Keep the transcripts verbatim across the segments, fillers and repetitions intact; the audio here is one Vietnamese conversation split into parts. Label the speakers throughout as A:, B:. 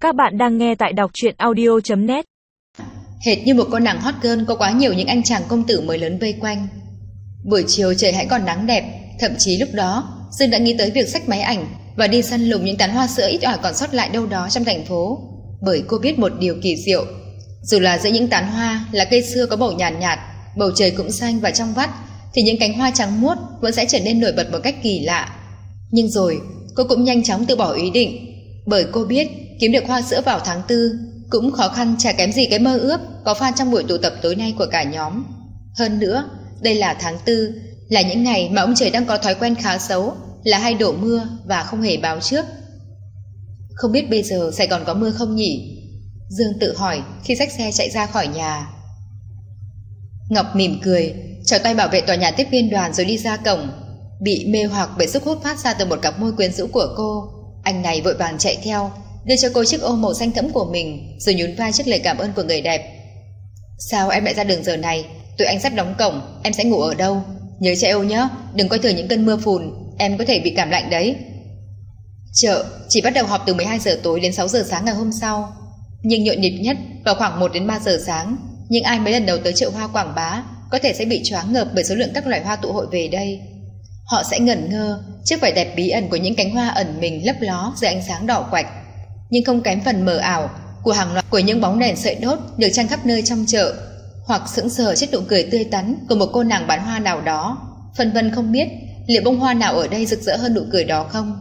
A: Các bạn đang nghe tại đọc truyện audio chấm net.
B: Hệt như một con nàng hot girl, có quá nhiều những anh chàng công tử mới lớn vây quanh. Buổi chiều trời hãy còn nắng đẹp, thậm chí lúc đó Dương đã nghĩ tới việc xách máy ảnh và đi săn lùng những tán hoa sữa ít ỏi còn sót lại đâu đó trong thành phố. Bởi cô biết một điều kỳ diệu, dù là giữa những tán hoa là cây xưa có màu nhàn nhạt, nhạt, bầu trời cũng xanh và trong vắt, thì những cánh hoa trắng muốt vẫn sẽ trở nên nổi bật một cách kỳ lạ. Nhưng rồi cô cũng nhanh chóng từ bỏ ý định, bởi cô biết kiếm được hoa sữa vào tháng tư cũng khó khăn chả kém gì cái mơ ước có fan trong buổi tụ tập tối nay của cả nhóm. Hơn nữa, đây là tháng tư, là những ngày mà ông trời đang có thói quen khá xấu là hay đổ mưa và không hề báo trước. Không biết bây giờ Sài Gòn có mưa không nhỉ? Dương tự hỏi khi xách xe chạy ra khỏi nhà. Ngọc mỉm cười, chào tay bảo vệ tòa nhà tiếp viên đoàn rồi đi ra cổng. Bị mê hoặc bởi sức hút phát ra từ một cặp môi quyến rũ của cô, anh này vội vàng chạy theo, đưa cho cô chiếc ô màu xanh thẫm của mình, rồi nhún vai trước lời cảm ơn của người đẹp. Sao em lại ra đường giờ này? Tụi anh sắp đóng cổng, em sẽ ngủ ở đâu? Nhớ chạy ô nhé, đừng coi thường những cơn mưa phùn, em có thể bị cảm lạnh đấy. Chợ chỉ bắt đầu họp từ mười hai giờ tối đến sáu giờ sáng ngày hôm sau, nhưng nhộn nhịp nhất vào khoảng một đến ba giờ sáng. Nhưng ai mới lần đầu tới chợ hoa Quảng Bá có thể sẽ bị choáng ngợp bởi số lượng các loại hoa tụ hội về đây. Họ sẽ ngẩn ngơ trước vẻ đẹp bí ẩn của những cánh hoa ẩn mình lấp ló dưới ánh sáng đỏ quạch, nhưng không kém phần mờ ảo của hàng loạt của những bóng đèn sợi đốt được trăng khắp nơi trong chợ, hoặc sững sờ trước nụ cười tươi tắn của một cô nàng bán hoa nào đó, phân vân không biết liệu bông hoa nào ở đây rực rỡ hơn nụ cười đó không.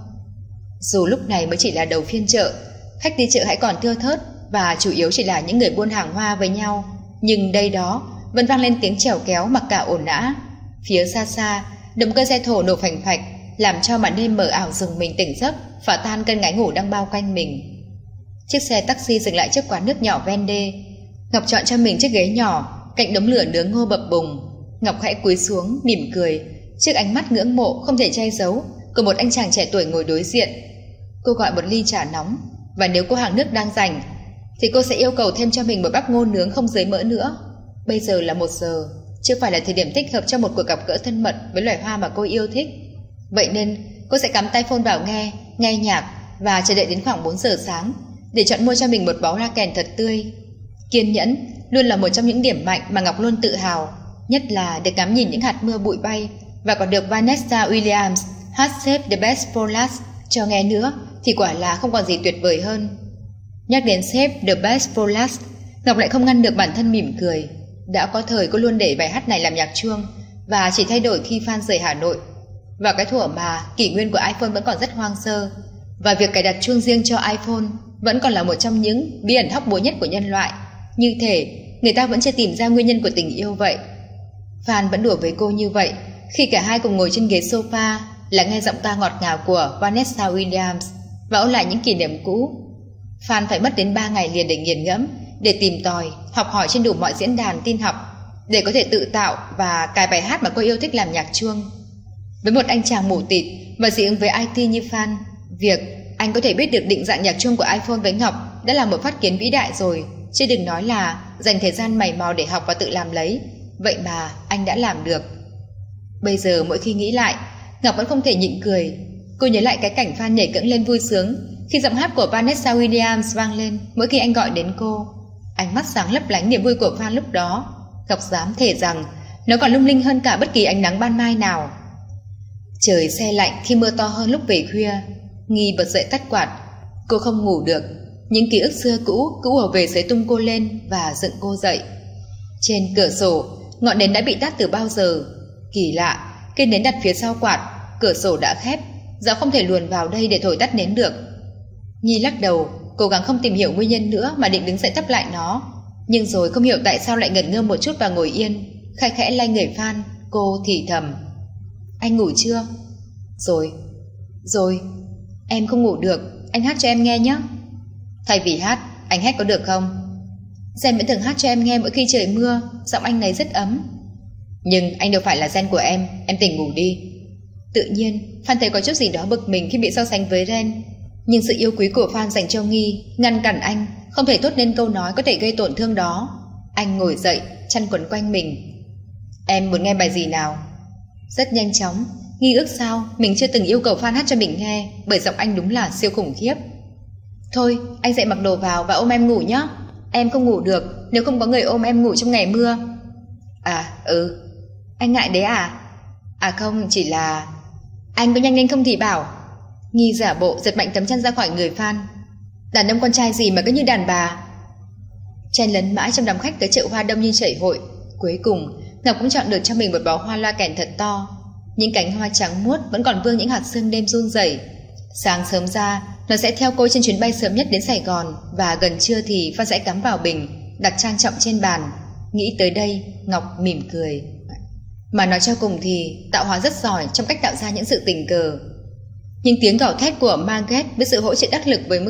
B: Dù lúc này mới chỉ là đầu phiên chợ, khách đi chợ hãy còn thưa thớt và chủ yếu chỉ là những người buôn hàng hoa với nhau, nhưng đây đó vẫn vang lên tiếng chèo kéo mặc cả ồn ào. Phía xa xa, động cơ xe thổ nổ phành phạch làm cho màn đêm mờ ảo rùng mình tỉnh giấc, phá tan cơn ngáy ngủ đang bao quanh mình. Chiếc xe taxi dừng lại trước quán nước nhỏ ven đê. Ngọc chọn cho mình chiếc ghế nhỏ cạnh đống lửa nướng ngô bập bùng. Ngọc khẽ cúi xuống mỉm cười trước ánh mắt ngưỡng mộ không thể che giấu của một anh chàng trẻ tuổi ngồi đối diện. Cô gọi một ly trà nóng, và nếu cô hàng nước đang rảnh thì cô sẽ yêu cầu thêm cho mình một bát ngô nướng không dưới mỡ nữa. Bây giờ là một giờ, chưa phải là thời điểm thích hợp cho một cuộc gặp gỡ thân mật với loài hoa mà cô yêu thích. Vậy nên cô sẽ cắm tai phone vào nghe, nghe nhạc và chờ đợi đến khoảng bốn giờ sáng để chọn mua cho mình một bó hoa kèn thật tươi. Kiên nhẫn luôn là một trong những điểm mạnh mà Ngọc luôn tự hào, nhất là được ngắm nhìn những hạt mưa bụi bay và còn được Vanessa Williams hát Save the Best for Last cho nghe nữa thì quả là không còn gì tuyệt vời hơn. Nhắc đến Save the Best for Last, Ngọc lại không ngăn được bản thân mỉm cười. Đã có thời cô luôn để bài hát này làm nhạc chuông và chỉ thay đổi khi fan rời Hà Nội. Vào cái thuở mà kỷ nguyên của iPhone vẫn còn rất hoang sơ, và việc cài đặt chuông riêng cho iPhone vẫn còn là một trong những bí ẩn hóc búa nhất của nhân loại. Như thể người ta vẫn chưa tìm ra nguyên nhân của tình yêu vậy. Fan vẫn đùa với cô như vậy khi cả hai cùng ngồi trên ghế sofa, lắng nghe giọng ca ngọt ngào của Vanessa Williams và ôn lại những kỷ niệm cũ. Fan phải mất đến ba ngày liền để nghiền ngẫm, để tìm tòi, học hỏi trên đủ mọi diễn đàn tin học, để có thể tự tạo và cài bài hát mà cô yêu thích làm nhạc chuông. Với một anh chàng mù tịt và dị ứng với i tê như Fan, việc anh có thể biết được định dạng nhạc chuông của iPhone với Ngọc đã là một phát kiến vĩ đại rồi, chứ đừng nói là dành thời gian mày mò để học và tự làm lấy. Vậy mà anh đã làm được. Bây giờ mỗi khi nghĩ lại, Ngọc vẫn không thể nhịn cười. Cô nhớ lại cái cảnh Fan nhảy cẫng lên vui sướng khi giọng hát của Vanessa Williams vang lên mỗi khi anh gọi đến cô. Ánh mắt sáng lấp lánh niềm vui của Fan lúc đó, Ngọc dám thề rằng nó còn lung linh hơn cả bất kỳ ánh nắng ban mai nào. Trời se lạnh khi mưa to hơn lúc về khuya. Nghi bật dậy tắt quạt. Cô không ngủ được. Những ký ức xưa cũ cứ ùa về xới tung cô lên và dựng cô dậy. Trên cửa sổ, ngọn nến đã bị tắt từ bao giờ. Kỳ lạ, cây nến đặt phía sau quạt, cửa sổ đã khép, gió không thể luồn vào đây để thổi tắt nến được. Nhi lắc đầu, cố gắng không tìm hiểu nguyên nhân nữa mà định đứng dậy thắp lại nó, nhưng rồi không hiểu tại sao lại ngẩn ngơ một chút và ngồi yên, khẽ khẽ lay người Fan. Cô thì thầm: Anh ngủ chưa? Rồi, rồi, em không ngủ được, anh hát cho em nghe nhé. Thay vì hát, anh hát có được không? Gen vẫn thường hát cho em nghe mỗi khi trời mưa, giọng anh này rất ấm. Nhưng anh đâu phải là Gen của em, em tỉnh ngủ đi. Tự nhiên, Fan thấy có chút gì đó bực mình khi bị so sánh với Ren, nhưng sự yêu quý của Fan dành cho Nghi ngăn cản anh không thể thốt nên câu nói có thể gây tổn thương đó. Anh ngồi dậy, chăn quấn quanh mình. Em muốn nghe bài gì nào? Rất nhanh chóng, Nghi ước sao mình chưa từng yêu cầu Fan hát cho mình nghe, bởi giọng anh đúng là siêu khủng khiếp. Thôi, anh dậy mặc đồ vào và ôm em ngủ nhé. Em không ngủ được nếu không có người ôm em ngủ trong ngày mưa. À, ừ. Anh ngại đấy à? À không, chỉ là... Anh có nhanh lên không thì bảo. Nghi giả bộ giật mạnh tấm chăn ra khỏi người Phan. Đàn ông con trai gì mà cứ như đàn bà. Chen lấn mãi trong đám khách tới chợ hoa đông như chảy hội. Cuối cùng Ngọc cũng chọn được cho mình một bó hoa loa kèn thật to. Những cánh hoa trắng muốt vẫn còn vương những hạt sương đêm run rẩy. Sáng sớm ra nó sẽ theo cô trên chuyến bay sớm nhất đến Sài Gòn, và gần trưa thì Phan sẽ cắm vào bình, đặt trang trọng trên bàn. Nghĩ tới đây Ngọc mỉm cười. Mà nói cho cùng thì Tạo Hóa rất giỏi trong cách tạo ra những sự tình cờ. Nhưng tiếng gào thét của Margaret với sự hỗ trợ đắc lực với mức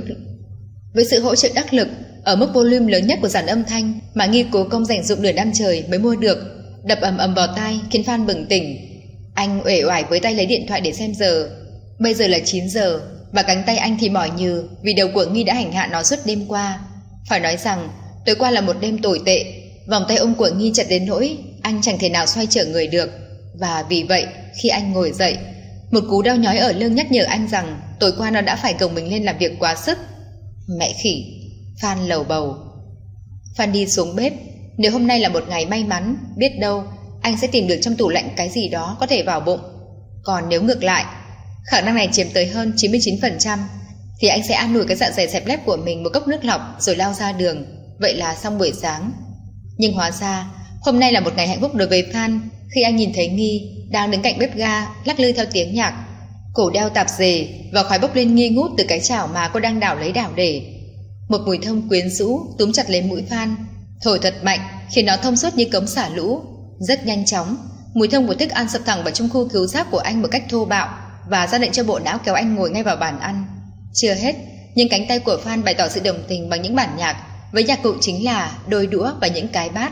B: với sự hỗ trợ đắc lực ở mức volume lớn nhất của dàn âm thanh mà Nghi cố công dành dụng nửa năm trời mới mua được, đập ầm ầm vào tai khiến Phan bừng tỉnh. Anh uể oải với tay lấy điện thoại để xem giờ. Bây giờ là chín giờ và cánh tay anh thì mỏi nhừ vì đầu của Nghi đã hành hạ nó suốt đêm qua. Phải nói rằng tối qua là một đêm tồi tệ. Vòng tay ôm của Nghi chặt đến nỗi anh chẳng thể nào xoay trở người được. Và vì vậy khi anh ngồi dậy, một cú đau nhói ở lưng nhắc nhở anh rằng tối qua nó đã phải gồng mình lên làm việc quá sức. Mẹ khỉ, Phan lầu bầu. Phan đi xuống bếp. Nếu hôm nay là một ngày may mắn, biết đâu anh sẽ tìm được trong tủ lạnh cái gì đó có thể vào bụng. Còn nếu ngược lại, khả năng này chiếm tới hơn chín mươi chín phần trăm, thì anh sẽ an ủi cái dạ dày xẹp lép của mình một cốc nước lọc rồi lao ra đường. Vậy là xong buổi sáng. Nhưng hóa ra hôm nay là một ngày hạnh phúc đối với Phan khi anh nhìn thấy Nghi đang đứng cạnh bếp ga lắc lư theo tiếng nhạc, cổ đeo tạp dề và khói bốc lên nghi ngút từ cái chảo mà cô đang đảo lấy đảo để. Một mùi thơm quyến rũ túm chặt lấy mũi Phan, thổi thật mạnh khiến nó thông suốt như cống xả lũ. Rất nhanh chóng, mùi thơm của thức ăn sập thẳng vào trong khu cứu giác của anh một cách thô bạo và ra lệnh cho bộ não kéo anh ngồi ngay vào bàn ăn. Chưa hết, nhưng cánh tay của Phan bày tỏ sự đồng tình bằng những bản nhạc, với nhạc cụ chính là đôi đũa và những cái bát.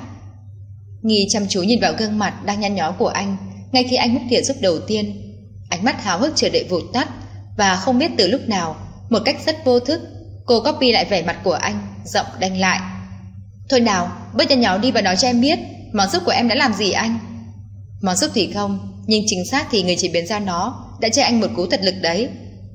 B: Nghi chăm chú nhìn vào gương mặt đang nhăn nhó của anh ngay khi anh múc thìa súp đầu tiên. Ánh mắt háo hức chờ đợi vụt tắt, và không biết từ lúc nào, một cách rất vô thức, cô copy lại vẻ mặt của anh, giọng đanh lại. Thôi nào, bớt nhăn nhó đi và nói cho em biết món súp của em đã làm gì anh. Món súp thì không, nhưng chính xác thì người chế biến ra nó đã cho anh một cú thật lực đấy.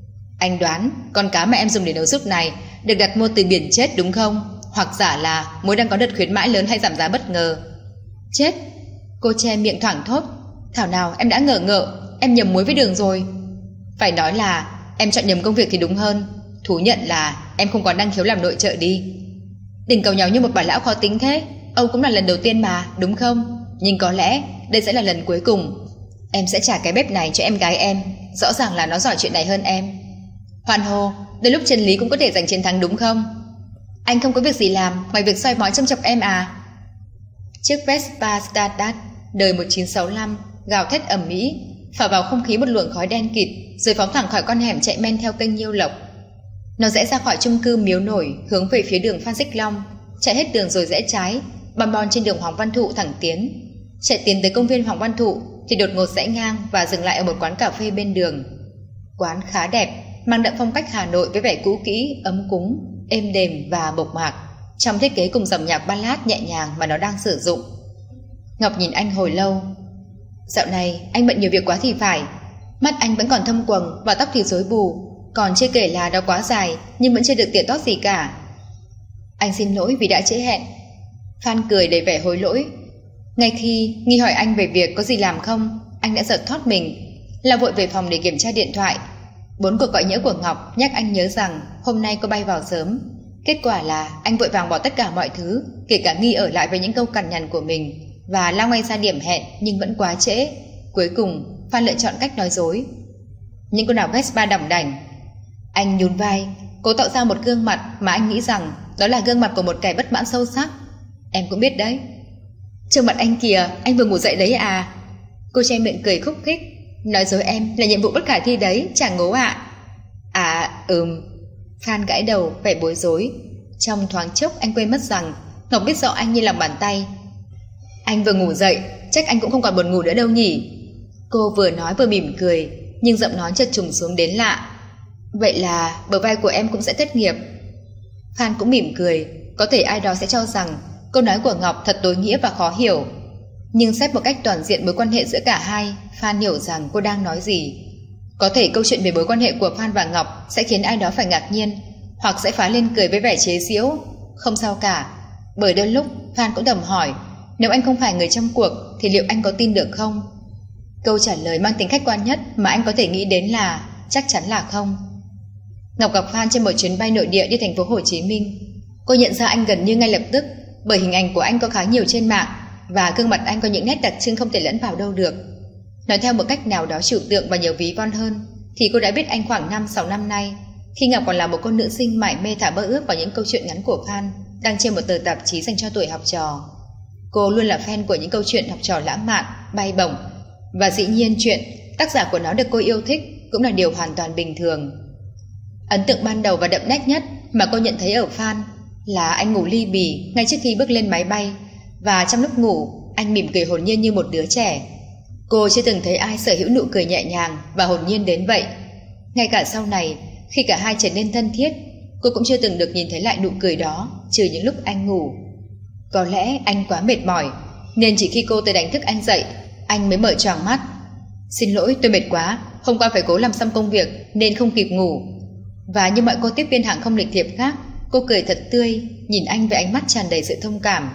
B: Anh đoán con cá mà em dùng để nấu súp này được đặt mua từ biển chết đúng không? Hoặc giả là muối đang có đợt khuyến mãi lớn hay giảm giá bất ngờ. Chết! Cô che miệng thoảng thốt. Thảo nào em đã ngờ ngợ, em nhầm muối với đường rồi. Phải nói là em chọn nhầm công việc thì đúng hơn. Thú nhận là em không còn năng khiếu làm nội trợ đi. Đừng cầu nhau như một bà lão khó tính thế. Ông cũng là lần đầu tiên mà, đúng không? Nhưng có lẽ đây sẽ là lần cuối cùng. Em sẽ trả cái bếp này cho em gái em. Rõ ràng là nó giỏi chuyện này hơn em. Hoan hô, đến lúc chân lý cũng có thể giành chiến thắng đúng không? Anh không có việc gì làm ngoài việc soi mói châm chọc em à? Chiếc Vespa Stardust đời một chín sáu lăm gào thét ầm ĩ, phả vào không khí một luồng khói đen kịt, rồi phóng thẳng khỏi con hẻm chạy men theo kênh Nhiêu Lộc. Nó rẽ ra khỏi chung cư Miếu Nổi, hướng về phía đường Phan Xích Long, chạy hết đường rồi rẽ trái, băm bon trên đường Hoàng Văn Thụ thẳng tiến. Chạy tiến tới công viên Hoàng Văn Thụ thì đột ngột rẽ ngang và dừng lại ở một quán cà phê bên đường. Quán khá đẹp, mang đậm phong cách Hà Nội với vẻ cũ kỹ, ấm cúng, êm đềm và mộc mạc, trong thiết kế cùng dòng nhạc ballad nhẹ nhàng mà nó đang sử dụng. Ngọc nhìn anh hồi lâu. Dạo này anh bận nhiều việc quá thì phải. Mắt anh vẫn còn thâm quầng và tóc thì rối bù, còn chưa kể là nó quá dài nhưng vẫn chưa được tỉa tót gì cả. Anh xin lỗi vì đã trễ hẹn. Phan cười đầy vẻ hối lỗi. Ngay khi Nghi hỏi anh về việc có gì làm không, anh đã giật thót mình, lao vội về phòng để kiểm tra điện thoại. Bốn cuộc gọi nhỡ của Ngọc nhắc anh nhớ rằng hôm nay cô bay vào sớm. Kết quả là anh vội vàng bỏ tất cả mọi thứ, kể cả Nghi ở lại với những câu cằn nhằn của mình, và lao ngay ra điểm hẹn nhưng vẫn quá trễ. Cuối cùng Phan lựa chọn cách nói dối. Những con nào Vespa đỏng đảnh. Anh nhún vai, cố tạo ra một gương mặt mà anh nghĩ rằng đó là gương mặt của một kẻ bất mãn sâu sắc. Em cũng biết đấy. Trông mặt anh kìa, anh vừa ngủ dậy đấy à? Cô che miệng cười khúc khích. Nói dối em là nhiệm vụ bất khả thi đấy, chàng ngố ạ. À? À, ừm. Phan gãi đầu, vẻ bối rối. Trong thoáng chốc anh quên mất rằng Ngọc biết rõ anh như lòng bàn tay. Anh vừa ngủ dậy, chắc anh cũng không còn buồn ngủ nữa đâu nhỉ? Cô vừa nói vừa mỉm cười, nhưng giọng nói chợt trùng xuống đến lạ. Vậy là bờ vai của em cũng sẽ thất nghiệp. Phan cũng mỉm cười. Có thể ai đó sẽ cho rằng câu nói của Ngọc thật tối nghĩa và khó hiểu, nhưng xét một cách toàn diện mối quan hệ giữa cả hai, Phan hiểu rằng cô đang nói gì. Có thể câu chuyện về mối quan hệ của Phan và Ngọc sẽ khiến ai đó phải ngạc nhiên, hoặc sẽ phá lên cười với vẻ chế giễu. Không sao cả, bởi đôi lúc Phan cũng thầm hỏi, nếu anh không phải người trong cuộc thì liệu anh có tin được không? Câu trả lời mang tính khách quan nhất mà anh có thể nghĩ đến là chắc chắn là không. Ngọc gặp Phan trên một chuyến bay nội địa đi thành phố Hồ Chí Minh. Cô nhận ra anh gần như ngay lập tức, bởi hình ảnh của anh có khá nhiều trên mạng và gương mặt anh có những nét đặc trưng không thể lẫn vào đâu được. Nói theo một cách nào đó trừu tượng và nhiều ví von hơn, thì cô đã biết anh khoảng năm sáu năm nay, khi Ngọc còn là một cô nữ sinh mải mê thả mơ ước vào những câu chuyện ngắn của Phan đăng trên một tờ tạp chí dành cho tuổi học trò. Cô luôn là fan của những câu chuyện học trò lãng mạn, bay bổng, và dĩ nhiên chuyện tác giả của nó được cô yêu thích cũng là điều hoàn toàn bình thường. Ấn tượng ban đầu và đậm nét nhất mà cô nhận thấy ở Phan là anh ngủ li bì ngay trước khi bước lên máy bay, và trong lúc ngủ anh mỉm cười hồn nhiên như một đứa trẻ. Cô chưa từng thấy ai sở hữu nụ cười nhẹ nhàng và hồn nhiên đến vậy. Ngay cả sau này, khi cả hai trở nên thân thiết, cô cũng chưa từng được nhìn thấy lại nụ cười đó, trừ những lúc anh ngủ. Có lẽ anh quá mệt mỏi, nên chỉ khi cô tới đánh thức anh dậy, anh mới mở choàng mắt. Xin lỗi, tôi mệt quá, hôm qua phải cố làm xong công việc nên không kịp ngủ. Và như mọi cô tiếp viên hàng không lịch thiệp khác, cô cười thật tươi, nhìn anh với ánh mắt tràn đầy sự thông cảm.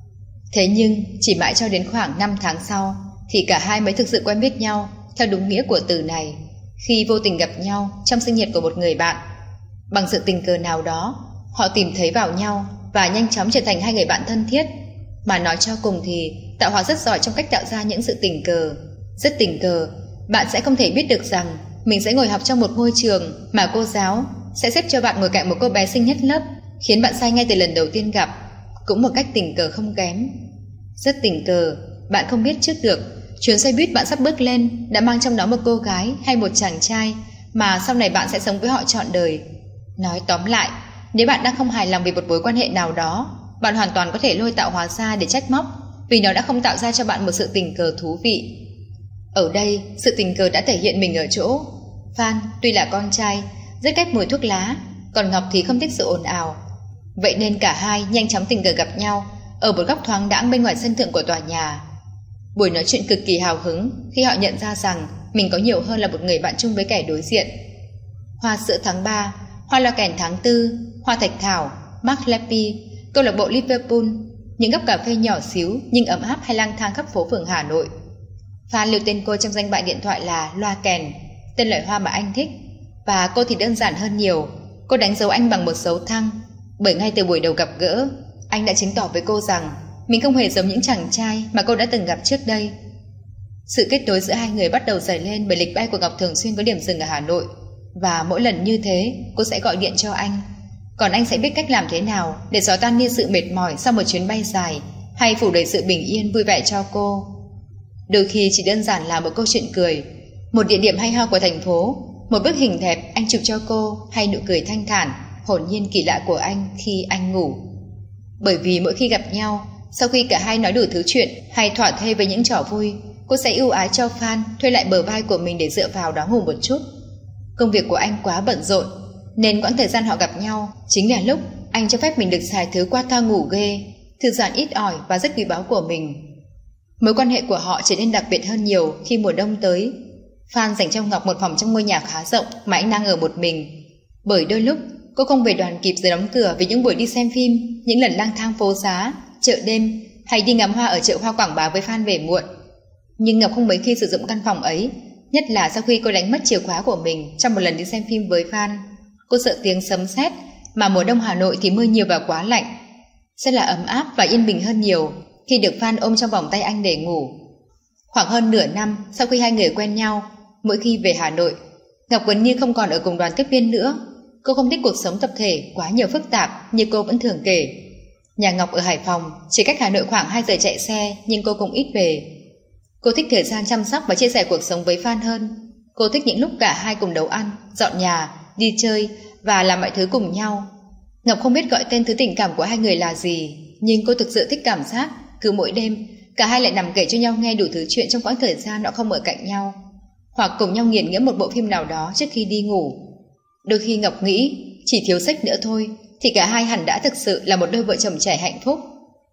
B: Thế nhưng chỉ mãi cho đến khoảng năm tháng sau thì cả hai mới thực sự quen biết nhau theo đúng nghĩa của từ này, khi vô tình gặp nhau trong sinh nhật của một người bạn. Bằng sự tình cờ nào đó, họ tìm thấy vào nhau và nhanh chóng trở thành hai người bạn thân thiết. Mà nói cho cùng thì Tạo Hóa rất giỏi trong cách tạo ra những sự tình cờ. Rất tình cờ, bạn sẽ không thể biết được rằng mình sẽ ngồi học trong một ngôi trường mà cô giáo sẽ xếp cho bạn ngồi cạnh một cô bé xinh nhất lớp, khiến bạn say ngay từ lần đầu tiên gặp. Cũng một cách tình cờ không kém. Rất tình cờ, bạn không biết trước được chuyến xe buýt bạn sắp bước lên đã mang trong đó một cô gái hay một chàng trai mà sau này bạn sẽ sống với họ trọn đời. Nói tóm lại, nếu bạn đang không hài lòng vì một mối quan hệ nào đó, bạn hoàn toàn có thể lôi Tạo Hóa ra để trách móc, vì nó đã không tạo ra cho bạn một sự tình cờ thú vị. Ở đây, sự tình cờ đã thể hiện mình ở chỗ Phan tuy là con trai, rất ghét mùi thuốc lá, còn Ngọc thì không thích sự ồn ào. Vậy nên cả hai nhanh chóng tình cờ gặp nhau ở một góc thoáng đãng bên ngoài sân thượng của tòa nhà. Buổi nói chuyện cực kỳ hào hứng khi họ nhận ra rằng mình có nhiều hơn là một người bạn chung với kẻ đối diện. Hoa sữa tháng ba, hoa loa kèn tháng tư, hoa thạch thảo, Mark Leppy, câu lạc bộ Liverpool, những góc cà phê nhỏ xíu nhưng ấm áp hay lang thang khắp phố phường Hà Nội. Phan lưu tên cô trong danh bạ điện thoại là Loa Kèn, tên loại hoa mà anh thích, và cô thì đơn giản hơn nhiều. Cô đánh dấu anh bằng một dấu thăng, bởi ngay từ buổi đầu gặp gỡ, anh đã chứng tỏ với cô rằng mình không hề giống những chàng trai mà cô đã từng gặp trước đây. Sự kết nối giữa hai người bắt đầu dày lên bởi lịch bay của Ngọc thường xuyên có điểm dừng ở Hà Nội, và mỗi lần như thế cô sẽ gọi điện cho anh, còn anh sẽ biết cách làm thế nào để xóa tan đi sự mệt mỏi sau một chuyến bay dài, hay phủ đầy sự bình yên vui vẻ cho cô. Đôi khi chỉ đơn giản là một câu chuyện cười, một địa điểm hay ho của thành phố, một bức hình đẹp anh chụp cho cô, hay nụ cười thanh thản, hồn nhiên kỳ lạ của anh khi anh ngủ. Bởi vì mỗi khi gặp nhau, sau khi cả hai nói đủ thứ chuyện hay thỏa thuê với những trò vui, cô sẽ ưu ái cho Phan thuê lại bờ vai của mình để dựa vào đó ngủ một chút. Công việc của anh quá bận rộn, nên quãng thời gian họ gặp nhau chính là lúc anh cho phép mình được xài thứ qua toa ngủ ghê, thư giãn ít ỏi và rất quý báu của mình. Mối quan hệ của họ trở nên đặc biệt hơn nhiều khi mùa đông tới. Phan dành cho Ngọc một phòng trong ngôi nhà khá rộng mà anh đang ở một mình, bởi đôi lúc cô không về đoàn kịp giờ đóng cửa vì những buổi đi xem phim, những lần lang thang phố xá, chợ đêm hay đi ngắm hoa ở chợ hoa quảng bá với Phan về muộn. Nhưng Ngọc không mấy khi sử dụng căn phòng ấy, nhất là sau khi cô đánh mất chìa khóa của mình trong một lần đi xem phim với Phan. Cô sợ tiếng sấm sét, mà mùa đông Hà Nội thì mưa nhiều và quá lạnh. Sẽ là ấm áp và yên bình hơn nhiều khi được Phan ôm trong vòng tay anh để ngủ. Khoảng hơn nửa năm sau khi hai người quen nhau, mỗi khi về Hà Nội, Ngọc gần như không còn ở cùng đoàn tiếp viên nữa. Cô không thích cuộc sống tập thể quá nhiều phức tạp như cô vẫn thường kể. Nhà Ngọc ở Hải Phòng, chỉ cách Hà Nội khoảng hai giờ chạy xe, nhưng cô cũng ít về. Cô thích thời gian chăm sóc và chia sẻ cuộc sống với Phan hơn. Cô thích những lúc cả hai cùng nấu ăn, dọn nhà, đi chơi và làm mọi thứ cùng nhau. Ngọc không biết gọi tên thứ tình cảm của hai người là gì, nhưng cô thực sự thích cảm giác cứ mỗi đêm cả hai lại nằm kể cho nhau nghe đủ thứ chuyện trong quãng thời gian họ không ở cạnh nhau, hoặc cùng nhau nghiền ngẫm một bộ phim nào đó trước khi đi ngủ. Đôi khi Ngọc nghĩ chỉ thiếu sách nữa thôi thì cả hai hẳn đã thực sự là một đôi vợ chồng trẻ hạnh phúc.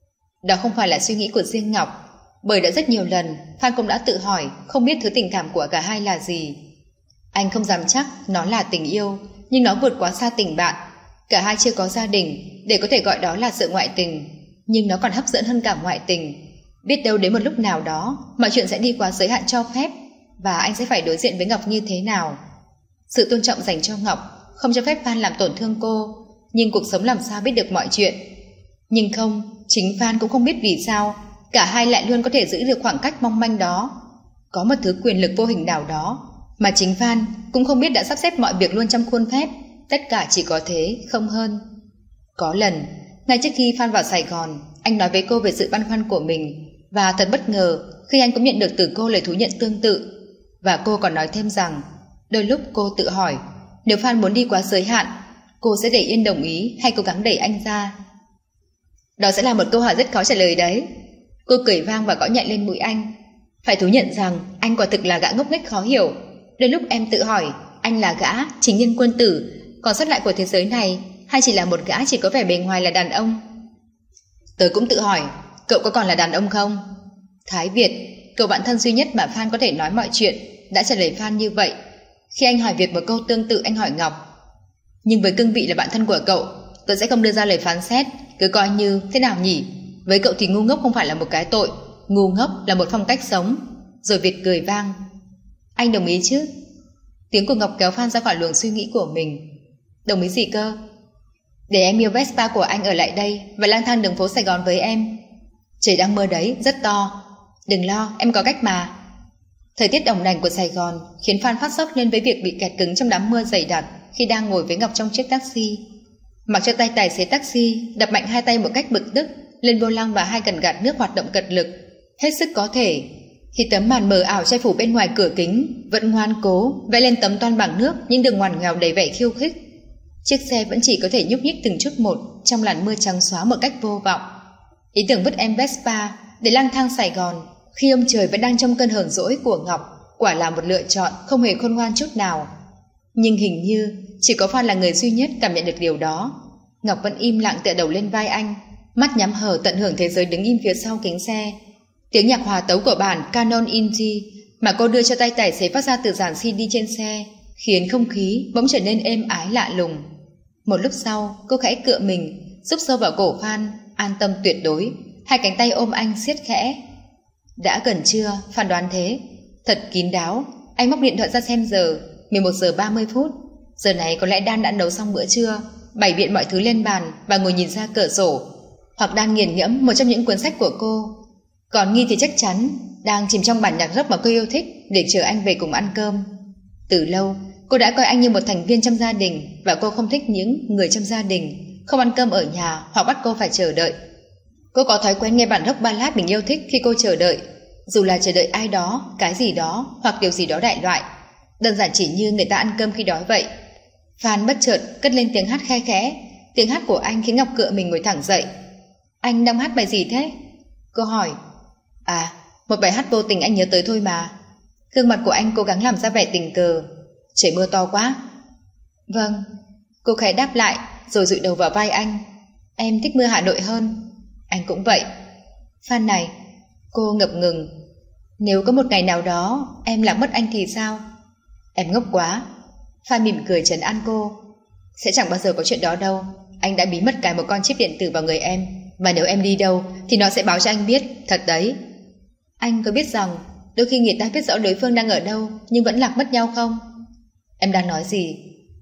B: Đó không phải là suy nghĩ của riêng Ngọc, bởi đã rất nhiều lần Phan cũng đã tự hỏi không biết thứ tình cảm của cả hai là gì. Anh không dám chắc nó là tình yêu, nhưng nó vượt quá xa tình bạn. Cả hai chưa có gia đình để có thể gọi đó là sự ngoại tình, nhưng nó còn hấp dẫn hơn cả ngoại tình. Biết đâu đến một lúc nào đó mọi chuyện sẽ đi quá giới hạn cho phép, và anh sẽ phải đối diện với Ngọc như thế nào. Sự tôn trọng dành cho Ngọc không cho phép Phan làm tổn thương cô, nhưng cuộc sống làm sao biết được mọi chuyện. Nhưng không, chính Phan cũng không biết vì sao cả hai lại luôn có thể giữ được khoảng cách mong manh đó. Có một thứ quyền lực vô hình nào đó mà chính Phan cũng không biết đã sắp xếp mọi việc luôn trong khuôn phép. Tất cả chỉ có thế, không hơn. Có lần, ngay trước khi Phan vào Sài Gòn, anh nói với cô về sự băn khoăn của mình, và thật bất ngờ khi anh cũng nhận được từ cô lời thú nhận tương tự. Và cô còn nói thêm rằng đôi lúc cô tự hỏi nếu Phan muốn đi quá giới hạn, cô sẽ để yên đồng ý hay cố gắng đẩy anh ra. Đó sẽ là một câu hỏi rất khó trả lời đấy. Cô cười vang và gõ nhẹ lên mũi anh. Phải thú nhận rằng anh quả thực là gã ngốc nghếch khó hiểu. Đôi lúc em tự hỏi anh là gã chính nhân quân tử còn sót lại của thế giới này, hay chỉ là một gã chỉ có vẻ bề ngoài là đàn ông. Tớ cũng tự hỏi cậu có còn là đàn ông không? Thái Việt, cậu bạn thân duy nhất mà Phan có thể nói mọi chuyện, đã trả lời Phan như vậy. Khi anh hỏi Việt một câu tương tự, anh hỏi Ngọc. Nhưng với cương vị là bạn thân của cậu, tớ sẽ không đưa ra lời phán xét, cứ coi như thế nào nhỉ? Với cậu thì ngu ngốc không phải là một cái tội, ngu ngốc là một phong cách sống. Rồi Việt cười vang. Anh đồng ý chứ? Tiếng của Ngọc kéo Phan ra khỏi luồng suy nghĩ của mình. Đồng ý gì cơ? Để em yêu Vespa của anh ở lại đây và lang thang đường phố Sài Gòn với em. Trời đang mưa đấy, rất to. Đừng lo, em có cách mà. Thời tiết đồng đành của Sài Gòn khiến Phan phát sốt lên với việc bị kẹt cứng trong đám mưa dày đặc khi đang ngồi với Ngọc trong chiếc taxi. Mặc cho tay tài xế taxi đập mạnh hai tay một cách bực tức lên vô lăng và hai cần gạt nước hoạt động cật lực hết sức có thể, thì tấm màn mờ ảo che phủ bên ngoài cửa kính vẫn ngoan cố vẽ lên tấm toan bằng nước những đường ngoằn ngoèo đầy vẻ khiêu khích. Chiếc xe vẫn chỉ có thể nhúc nhích từng chút một trong làn mưa trắng xóa một cách vô vọng. Ý tưởng vứt em Vespa để lang thang Sài Gòn khi ông trời vẫn đang trong cơn hờn dỗi của Ngọc quả là một lựa chọn không hề khôn ngoan chút nào. Nhưng hình như chỉ có Phan là người duy nhất cảm nhận được điều đó. Ngọc vẫn im lặng tựa đầu lên vai anh, mắt nhắm hờ tận hưởng thế giới đứng im phía sau kính xe. Tiếng nhạc hòa tấu của bản Canon in G mà cô đưa cho tay tài xế phát ra từ dàn xê đê trên xe khiến không khí bỗng trở nên êm ái lạ lùng. Một lúc sau, cô khẽ cựa mình, giúp sâu vào cổ Phan, an tâm tuyệt đối, hai cánh tay ôm anh siết khẽ. Đã gần trưa, Phan đoán thế. Thật kín đáo, anh móc điện thoại ra xem giờ, mười một giờ ba mươi phút. Giờ này có lẽ Đan đã nấu xong bữa trưa, bày biện mọi thứ lên bàn và ngồi nhìn ra cửa sổ, hoặc đang nghiền ngẫm một trong những cuốn sách của cô. Còn Nghi thì chắc chắn đang chìm trong bản nhạc rock mà cô yêu thích để chờ anh về cùng ăn cơm. Từ lâu, cô đã coi anh như một thành viên trong gia đình, và cô không thích những người trong gia đình không ăn cơm ở nhà hoặc bắt cô phải chờ đợi. Cô có thói quen nghe bản rock ballad mình yêu thích khi cô chờ đợi, dù là chờ đợi ai đó, cái gì đó hoặc điều gì đó đại loại. Đơn giản chỉ như người ta ăn cơm khi đói vậy. Phan bất chợt cất lên tiếng hát khe khẽ. Tiếng hát của anh khiến Ngọc cựa mình ngồi thẳng dậy. Anh đang hát bài gì thế? Cô hỏi. À, một bài hát vô tình anh nhớ tới thôi mà. Gương mặt của anh cố gắng làm ra vẻ tình cờ. Trời mưa to quá. Vâng. Cô khẽ đáp lại rồi dụi đầu vào vai anh. Em thích mưa Hà Nội hơn. Anh cũng vậy. Phan này. Cô ngập ngừng. Nếu có một ngày nào đó em lạc mất anh thì sao? Em ngốc quá. Phan mỉm cười trấn an cô. Sẽ chẳng bao giờ có chuyện đó đâu. Anh đã bí mật cài một con chip điện tử vào người em, và nếu em đi đâu thì nó sẽ báo cho anh biết. Thật đấy. Anh có biết rằng đôi khi người ta biết rõ đối phương đang ở đâu nhưng vẫn lạc mất nhau không? Em đang nói gì?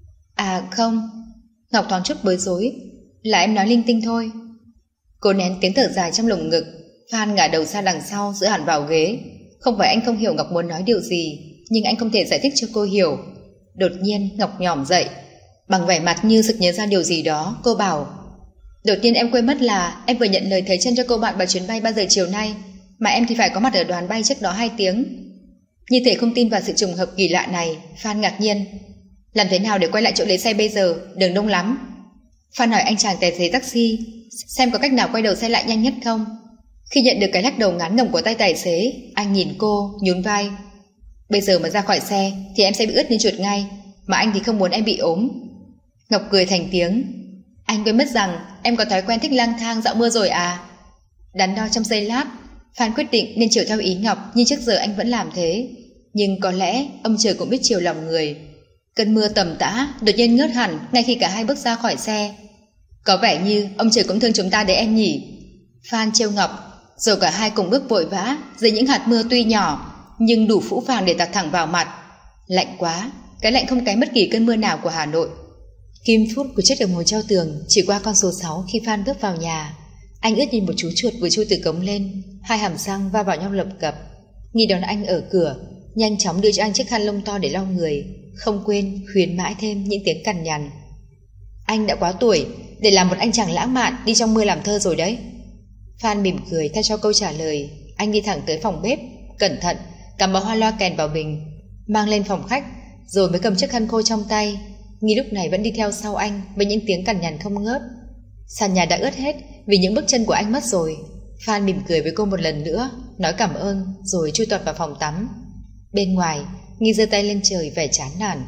B: À không. Ngọc thoáng chút bối rối. Là em nói linh tinh thôi. Cô nén tiếng thở dài trong lồng ngực. Phan ngả đầu ra đằng sau, dựa hẳn vào ghế. Không phải anh không hiểu Ngọc muốn nói điều gì, nhưng anh không thể giải thích cho cô hiểu. Đột nhiên Ngọc nhỏm dậy, bằng vẻ mặt như sực nhớ ra điều gì đó. Cô bảo. Đột nhiên em quên mất là em vừa nhận lời thế chân cho cô bạn vào chuyến bay ba giờ chiều nay, mà em thì phải có mặt ở đoàn bay trước đó hai tiếng. Như thể không tin vào sự trùng hợp kỳ lạ này, Phan ngạc nhiên. Làm thế nào để quay lại chỗ lấy xe bây giờ? Đường đông lắm. Phan hỏi anh chàng tài xế taxi xem có cách nào quay đầu xe lại nhanh nhất không. Khi nhận được cái lắc đầu ngán ngẩm của tay tài xế, anh nhìn cô, nhún vai. Bây giờ mà ra khỏi xe thì em sẽ bị ướt như chuột ngay, mà anh thì không muốn em bị ốm. Ngọc cười thành tiếng. Anh quên mất rằng em có thói quen thích lang thang dạo mưa rồi à? Đắn đo trong giây lát, Phan quyết định nên chiều theo ý Ngọc như trước giờ anh vẫn làm thế. Nhưng có lẽ ông trời cũng biết chiều lòng người. Cơn mưa tầm tã đột nhiên ngớt hẳn ngay khi cả hai bước ra khỏi xe. Có vẻ như ông trời cũng thương chúng ta đấy em nhỉ? Phan trêu Ngọc, rồi cả hai cùng bước vội vã dưới những hạt mưa tuy nhỏ nhưng đủ phũ phàng để tạt thẳng vào mặt. Lạnh quá, cái lạnh không kém bất kỳ cơn mưa nào của Hà Nội. Kim phút của chiếc đồng hồ treo tường chỉ qua con số sáu khi Phan bước vào nhà. Anh ướt như một chú chuột vừa chui từ cống lên, hai hàm răng va vào nhau lập cập. Nghi đón anh ở cửa, nhanh chóng đưa cho anh chiếc khăn lông to để lau người, không quên khuyến mãi thêm những tiếng cằn nhằn. Anh đã quá tuổi để làm một anh chàng lãng mạn đi trong mưa làm thơ rồi đấy. Phan mỉm cười thay cho câu trả lời. Anh đi thẳng tới phòng bếp, cẩn thận cắm bó hoa loa kèn vào bình, mang lên phòng khách, rồi mới cầm chiếc khăn khô trong tay. Nghi lúc này vẫn đi theo sau anh với những tiếng cằn nhằn không ngớt. Sàn nhà đã ướt hết vì những bước chân của anh mất rồi. Phan mỉm cười với cô một lần nữa, nói cảm ơn rồi chui tọt vào phòng tắm. Bên ngoài, Nghi giơ tay lên trời vẻ chán nản.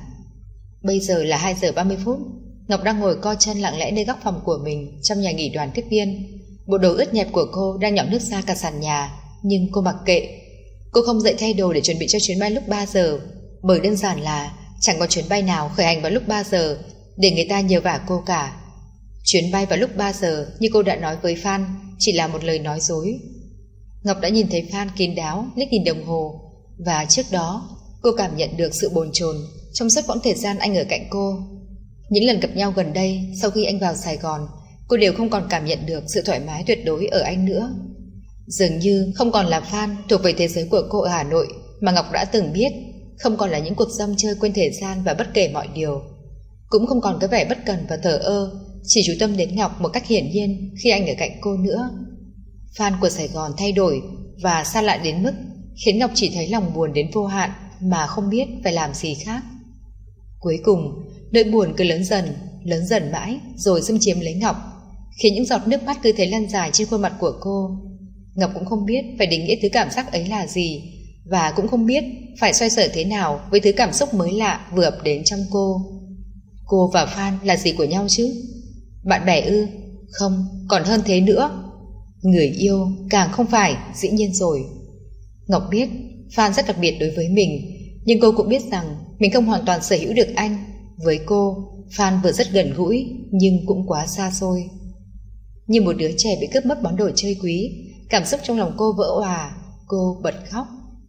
B: Bây giờ là hai giờ ba mươi phút. Ngọc đang ngồi co chân lặng lẽ nơi góc phòng của mình trong nhà nghỉ đoàn tiếp viên. Bộ đồ ướt nhẹp của cô đang nhỏ nước ra cả sàn nhà, nhưng cô mặc kệ. Cô không dậy thay đồ để chuẩn bị cho chuyến bay lúc ba giờ, bởi đơn giản là chẳng có chuyến bay nào khởi hành vào lúc ba giờ để người ta nhờ vả cô cả. Chuyến bay vào lúc ba giờ như cô đã nói với Phan chỉ là một lời nói dối. Ngọc đã nhìn thấy Phan kín đáo liếc nhìn đồng hồ, và trước đó cô cảm nhận được sự bồn chồn trong suốt quãng thời gian anh ở cạnh cô. Những lần gặp nhau gần đây sau khi anh vào Sài Gòn, cô đều không còn cảm nhận được sự thoải mái tuyệt đối ở anh nữa. Dường như không còn là Phan thuộc về thế giới của cô ở Hà Nội mà Ngọc đã từng biết, không còn là những cuộc rong chơi quên thời gian và bất kể mọi điều, cũng không còn cái vẻ bất cần và thờ ơ chỉ chú tâm đến Ngọc một cách hiển nhiên khi anh ở cạnh cô nữa. Phan của Sài Gòn thay đổi và xa lạ đến mức khiến Ngọc chỉ thấy lòng buồn đến vô hạn mà không biết phải làm gì khác. Cuối cùng, nỗi buồn cứ lớn dần, lớn dần mãi rồi xâm chiếm lấy Ngọc, khiến những giọt nước mắt cứ thế lăn dài trên khuôn mặt của cô. Ngọc cũng không biết phải định nghĩa thứ cảm giác ấy là gì, và cũng không biết phải xoay sở thế nào với thứ cảm xúc mới lạ vừa ập đến trong cô. Cô và Phan là gì của nhau chứ? Bạn bè ư? Không, còn hơn thế nữa. Người yêu càng không phải, dĩ nhiên rồi. Ngọc biết Phan rất đặc biệt đối với mình, nhưng cô cũng biết rằng mình không hoàn toàn sở hữu được anh. Với cô, Phan vừa rất gần gũi nhưng cũng quá xa xôi. Như một đứa trẻ bị cướp mất món đồ chơi quý, cảm xúc trong lòng cô vỡ òa. Cô bật khóc.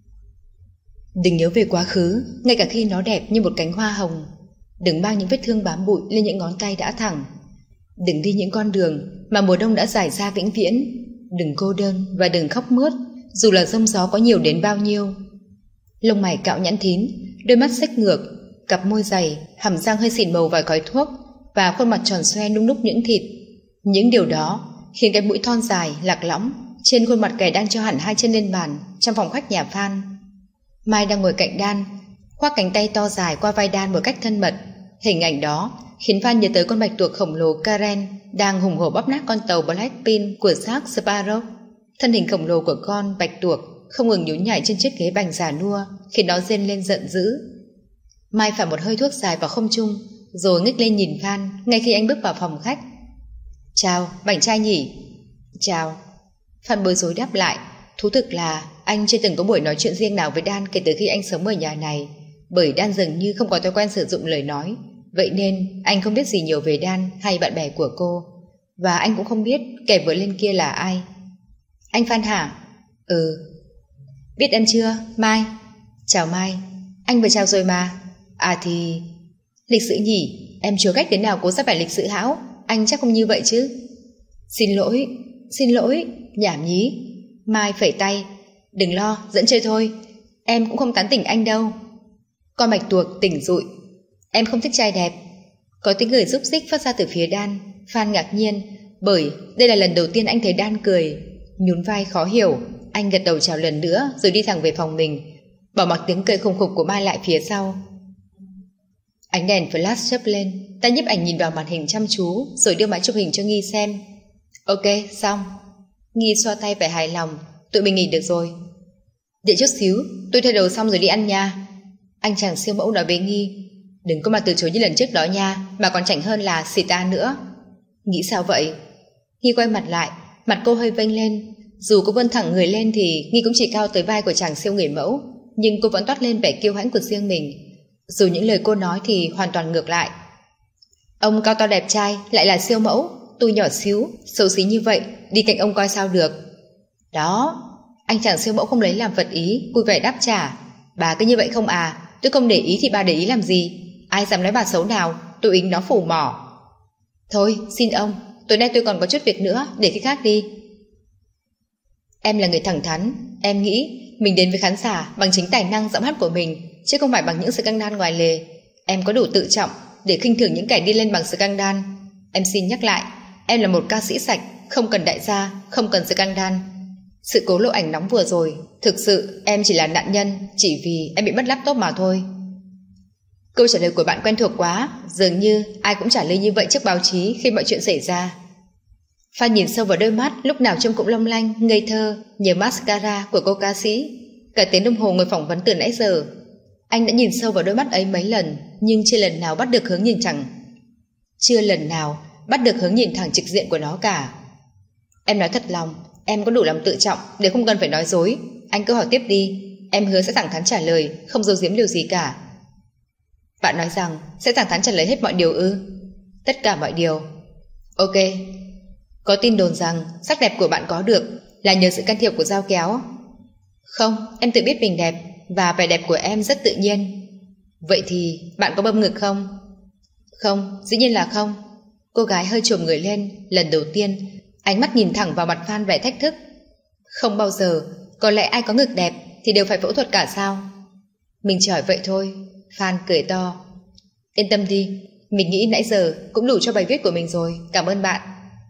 B: Đừng nhớ về quá khứ, ngay cả khi nó đẹp như một cánh hoa hồng. Đừng mang những vết thương bám bụi lên những ngón tay đã thẳng. Đừng đi những con đường mà mùa đông đã trải ra vĩnh viễn. Đừng cô đơn và đừng khóc mướt, dù là giông gió có nhiều đến bao nhiêu. Lông mày cạo nhẵn thín, đôi mắt xếch ngược, cặp môi dày, hàm răng hơi xịn màu vài khói thuốc, và khuôn mặt tròn xoe nung núc những thịt. Những điều đó khiến cái mũi thon dài, lạc lõng trên khuôn mặt kẻ đang cho hẳn hai chân lên bàn trong phòng khách nhà Phan. Mai đang ngồi cạnh Đan, khoác cánh tay to dài qua vai Đan một cách thân mật. Hình ảnh đó khiến Phan nhớ tới con bạch tuộc khổng lồ Karen đang hùng hổ bóp nát con tàu Blackpink của Jack Sparrow. Thân hình khổng lồ của con bạch tuộc không ngừng nhún nhảy trên chiếc ghế bành già nua, khiến nó rên lên giận dữ. Mai phả một hơi thuốc dài vào không trung, rồi ngước lên nhìn Phan ngay khi anh bước vào phòng khách. Chào, bảnh trai nhỉ? Chào. Phan bối rối đáp lại. Thú thực là anh chưa từng có buổi nói chuyện riêng nào với Đan kể từ khi anh sống ở nhà này, bởi Đan dường như không có thói quen sử dụng lời nói. Vậy nên anh không biết gì nhiều về Đan hay bạn bè của cô, và anh cũng không biết kẻ vừa lên kia là ai. Anh Phan hả? Ừ. Biết em chưa, Mai? Chào Mai. Anh vừa chào rồi mà. À thì... Lịch sự nhỉ? Em chưa cách đến nào cố sắp phải lịch sự hão. Anh chắc không như vậy chứ. Xin lỗi, xin lỗi. Nhảm nhí. Mai phẩy tay. Đừng lo, dẫn chơi thôi. Em cũng không tán tỉnh anh đâu. Con bạch tuộc tỉnh dụi. Em không thích trai đẹp. Có tiếng cười rúc rích phát ra từ phía Đan. Phan ngạc nhiên, bởi đây là lần đầu tiên anh thấy Đan cười. Nhún vai khó hiểu, anh gật đầu chào lần nữa rồi đi thẳng về phòng mình, bỏ mặc tiếng cười khùng khục của Mai lại phía sau. Ánh đèn flash chớp lên, ta nhiếp ảnh nhìn vào màn hình chăm chú rồi đưa máy chụp hình cho Nghi xem. Ok, xong. Nghi xoa tay vẻ hài lòng. Tụi mình nghỉ được rồi. Đợi chút xíu, tôi thay đồ xong rồi đi ăn nha. Anh chàng siêu mẫu nói với Nghi. Đừng có mà từ chối như lần trước đó nha, mà còn chảnh hơn là xì ta nữa. Nghĩ sao vậy? Nghi quay mặt lại, mặt cô hơi vênh lên. Dù cô vươn thẳng người lên thì Nghi cũng chỉ cao tới vai của chàng siêu người mẫu, nhưng cô vẫn toát lên vẻ kiêu hãnh của riêng mình. Dù những lời cô nói thì hoàn toàn ngược lại. Ông cao to đẹp trai, lại là siêu mẫu, tôi nhỏ xíu, xấu xí như vậy, đi cạnh ông coi sao được. Đó, anh chàng siêu mẫu không lấy làm vật ý, vui vẻ đáp trả. Bà cứ như vậy không à, tôi không để ý thì bà để ý làm gì? Ai dám nói bà xấu nào, tôi ính nó phủ mỏ. Thôi, xin ông, tối nay tôi còn có chút việc nữa, để khi khác đi. Em là người thẳng thắn, em nghĩ mình đến với khán giả bằng chính tài năng giọng hát của mình, chứ không phải bằng những scandal ngoài lề. Em có đủ tự trọng để khinh thường những kẻ đi lên bằng scandal. Em xin nhắc lại, em là một ca sĩ sạch, không cần đại gia, không cần scandal. Sự cố lộ ảnh nóng vừa rồi, thực sự em chỉ là nạn nhân, chỉ vì em bị mất laptop mà thôi. Câu trả lời của bạn quen thuộc quá, dường như ai cũng trả lời như vậy trước báo chí khi mọi chuyện xảy ra. Phan nhìn sâu vào đôi mắt lúc nào trông cũng long lanh, ngây thơ, nhờ mascara của cô ca sĩ. Cả tiếng đồng hồ ngồi phỏng vấn từ nãy giờ, anh đã nhìn sâu vào đôi mắt ấy mấy lần, nhưng chưa lần nào bắt được hướng nhìn thẳng. Chưa lần nào bắt được hướng nhìn thẳng trực diện của nó cả. Em nói thật lòng, em có đủ lòng tự trọng để không cần phải nói dối. Anh cứ hỏi tiếp đi, em hứa sẽ thẳng thắn trả lời, không giấu giếm điều gì cả. Bạn nói rằng sẽ thẳng thắn trả lời hết mọi điều ư? Tất cả mọi điều. Ok. Có tin đồn rằng sắc đẹp của bạn có được là nhờ sự can thiệp của dao kéo. Không, em tự biết mình đẹp, và vẻ đẹp của em rất tự nhiên. Vậy thì bạn có bơm ngực không? Không, dĩ nhiên là không. Cô gái hơi chồm người lên, lần đầu tiên ánh mắt nhìn thẳng vào mặt Phan vẻ thách thức. Không bao giờ, có lẽ ai có ngực đẹp thì đều phải phẫu thuật cả sao? Mình chỉ hỏi vậy thôi. Phan cười to. Yên tâm đi, mình nghĩ nãy giờ cũng đủ cho bài viết của mình rồi, cảm ơn bạn.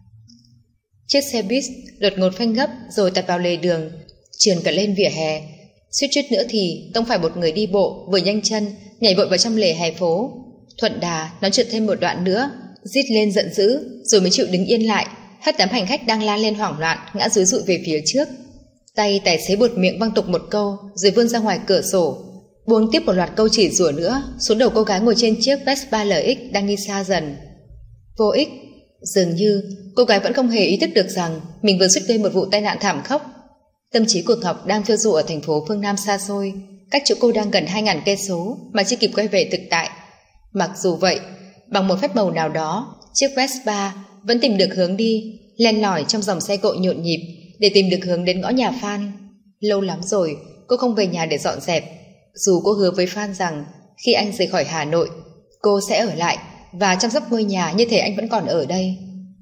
B: Chiếc xe buýt đột ngột phanh gấp rồi tạt vào lề đường, trườn cả lên vỉa hè. Suýt chút nữa thì tông phải một người đi bộ vừa nhanh chân nhảy vội vào trong lề hè phố. Thuận đà nó trượt thêm một đoạn nữa, rít lên giận dữ rồi mới chịu đứng yên lại, hất đám hành khách đang la lên hoảng loạn ngã rúi rụi về phía trước. Tay tài xế buột miệng văng tục một câu rồi vươn ra ngoài cửa sổ, buông tiếp một loạt câu chỉ rủa nữa xuống đầu cô gái ngồi trên chiếc Vespa lờ ích đang đi xa dần. Vô ích. Dường như cô gái vẫn không hề ý thức được rằng mình vừa suýt gây một vụ tai nạn thảm khốc. Tâm trí của Ngọc đang phiêu du ở thành phố phương Nam xa xôi, cách chỗ cô đang gần hai ngàn cây số mà chưa kịp quay về thực tại. Mặc dù vậy, bằng một phép màu nào đó, chiếc Vespa vẫn tìm được hướng đi, len lỏi trong dòng xe cộ nhộn nhịp để tìm được hướng đến ngõ nhà Phan. Lâu lắm rồi cô không về nhà để dọn dẹp, dù cô hứa với Phan rằng khi anh rời khỏi Hà Nội, cô sẽ ở lại và chăm sóc ngôi nhà như thể anh vẫn còn ở đây.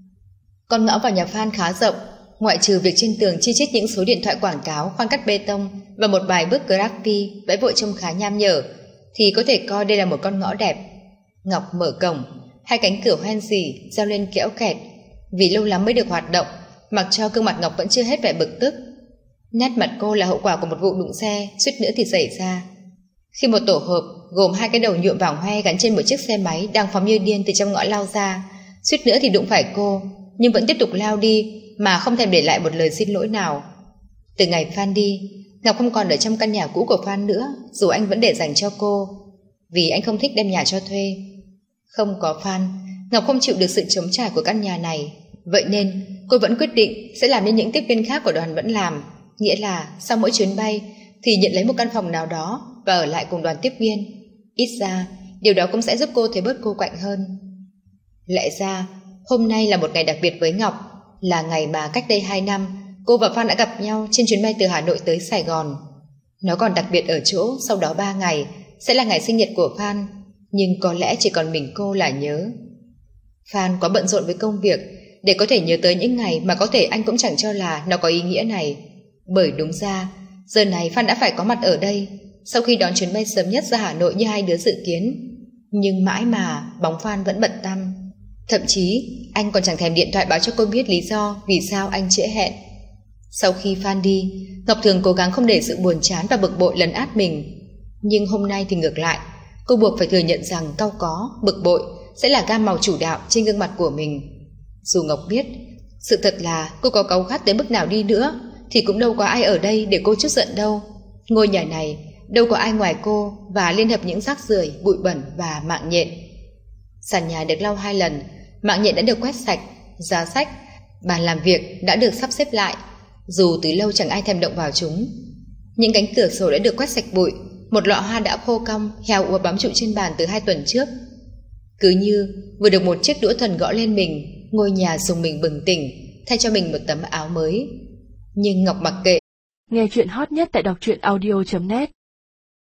B: Con ngõ vào nhà Phan khá rộng, ngoại trừ việc trên tường chi chít những số điện thoại quảng cáo khoan cắt bê tông và một vài bức graffiti vẽ vội trông khá nham nhở, thì có thể coi đây là một con ngõ đẹp. Ngọc mở cổng, hai cánh cửa hoen rỉ reo lên kẽo kẹt, vì lâu lắm mới được hoạt động, mặc cho gương mặt Ngọc vẫn chưa hết vẻ bực tức. Nét mặt cô là hậu quả của một vụ đụng xe suýt nữa thì xảy ra, khi một tổ hợp gồm hai cái đầu nhuộm vàng hoe gắn trên một chiếc xe máy đang phóng như điên từ trong ngõ lao ra, suýt nữa thì đụng phải cô, nhưng vẫn tiếp tục lao đi mà không thèm để lại một lời xin lỗi nào. Từ ngày Phan đi, Ngọc không còn ở trong căn nhà cũ của Phan nữa, dù anh vẫn để dành cho cô, vì anh không thích đem nhà cho thuê. Không có Phan, Ngọc không chịu được sự trống trải của căn nhà này, vậy nên cô vẫn quyết định sẽ làm như những tiếp viên khác của đoàn vẫn làm, nghĩa là sau mỗi chuyến bay thì nhận lấy một căn phòng nào đó và ở lại cùng đoàn tiếp viên. Ít ra điều đó cũng sẽ giúp cô thấy bớt cô quạnh hơn. Lẽ ra hôm nay là một ngày đặc biệt với Ngọc, là ngày mà cách đây hai năm cô và Phan đã gặp nhau trên chuyến bay từ Hà Nội tới Sài Gòn. Nó còn đặc biệt ở chỗ sau đó ba ngày sẽ là ngày sinh nhật của Phan, nhưng có lẽ chỉ còn mình cô là nhớ. Phan quá bận rộn với công việc để có thể nhớ tới những ngày mà có thể anh cũng chẳng cho là nó có ý nghĩa này. Bởi đúng ra giờ này Phan đã phải có mặt ở đây sau khi đón chuyến bay sớm nhất ra Hà Nội như hai đứa dự kiến, nhưng mãi mà bóng Phan vẫn bận tăm. Thậm chí anh còn chẳng thèm điện thoại báo cho cô biết lý do vì sao anh trễ hẹn. Sau khi Phan đi, Ngọc thường cố gắng không để sự buồn chán và bực bội lấn át mình, nhưng hôm nay thì ngược lại, cô buộc phải thừa nhận rằng cau có, bực bội sẽ là gam màu chủ đạo trên gương mặt của mình. Dù Ngọc biết, sự thật là cô có cáu gắt đến mức nào đi nữa thì cũng đâu có ai ở đây để cô chút giận đâu. Ngôi nhà này đâu có ai ngoài cô và liên hợp những rác rưởi, bụi bẩn và mạng nhện. Sàn nhà được lau hai lần, mạng nhện đã được quét sạch, giá sách, bàn làm việc đã được sắp xếp lại, dù từ lâu chẳng ai thèm động vào chúng. Những cánh cửa sổ đã được quét sạch bụi, một lọ hoa đã khô cong, heo úa bám trụ trên bàn từ hai tuần trước. Cứ như vừa được một chiếc đũa thần gõ lên mình, ngôi nhà dùng mình bừng tỉnh, thay cho mình một tấm áo mới. Nhưng Ngọc mặc kệ.
A: Nghe chuyện hot nhất tại đọc truyện audio chấm net.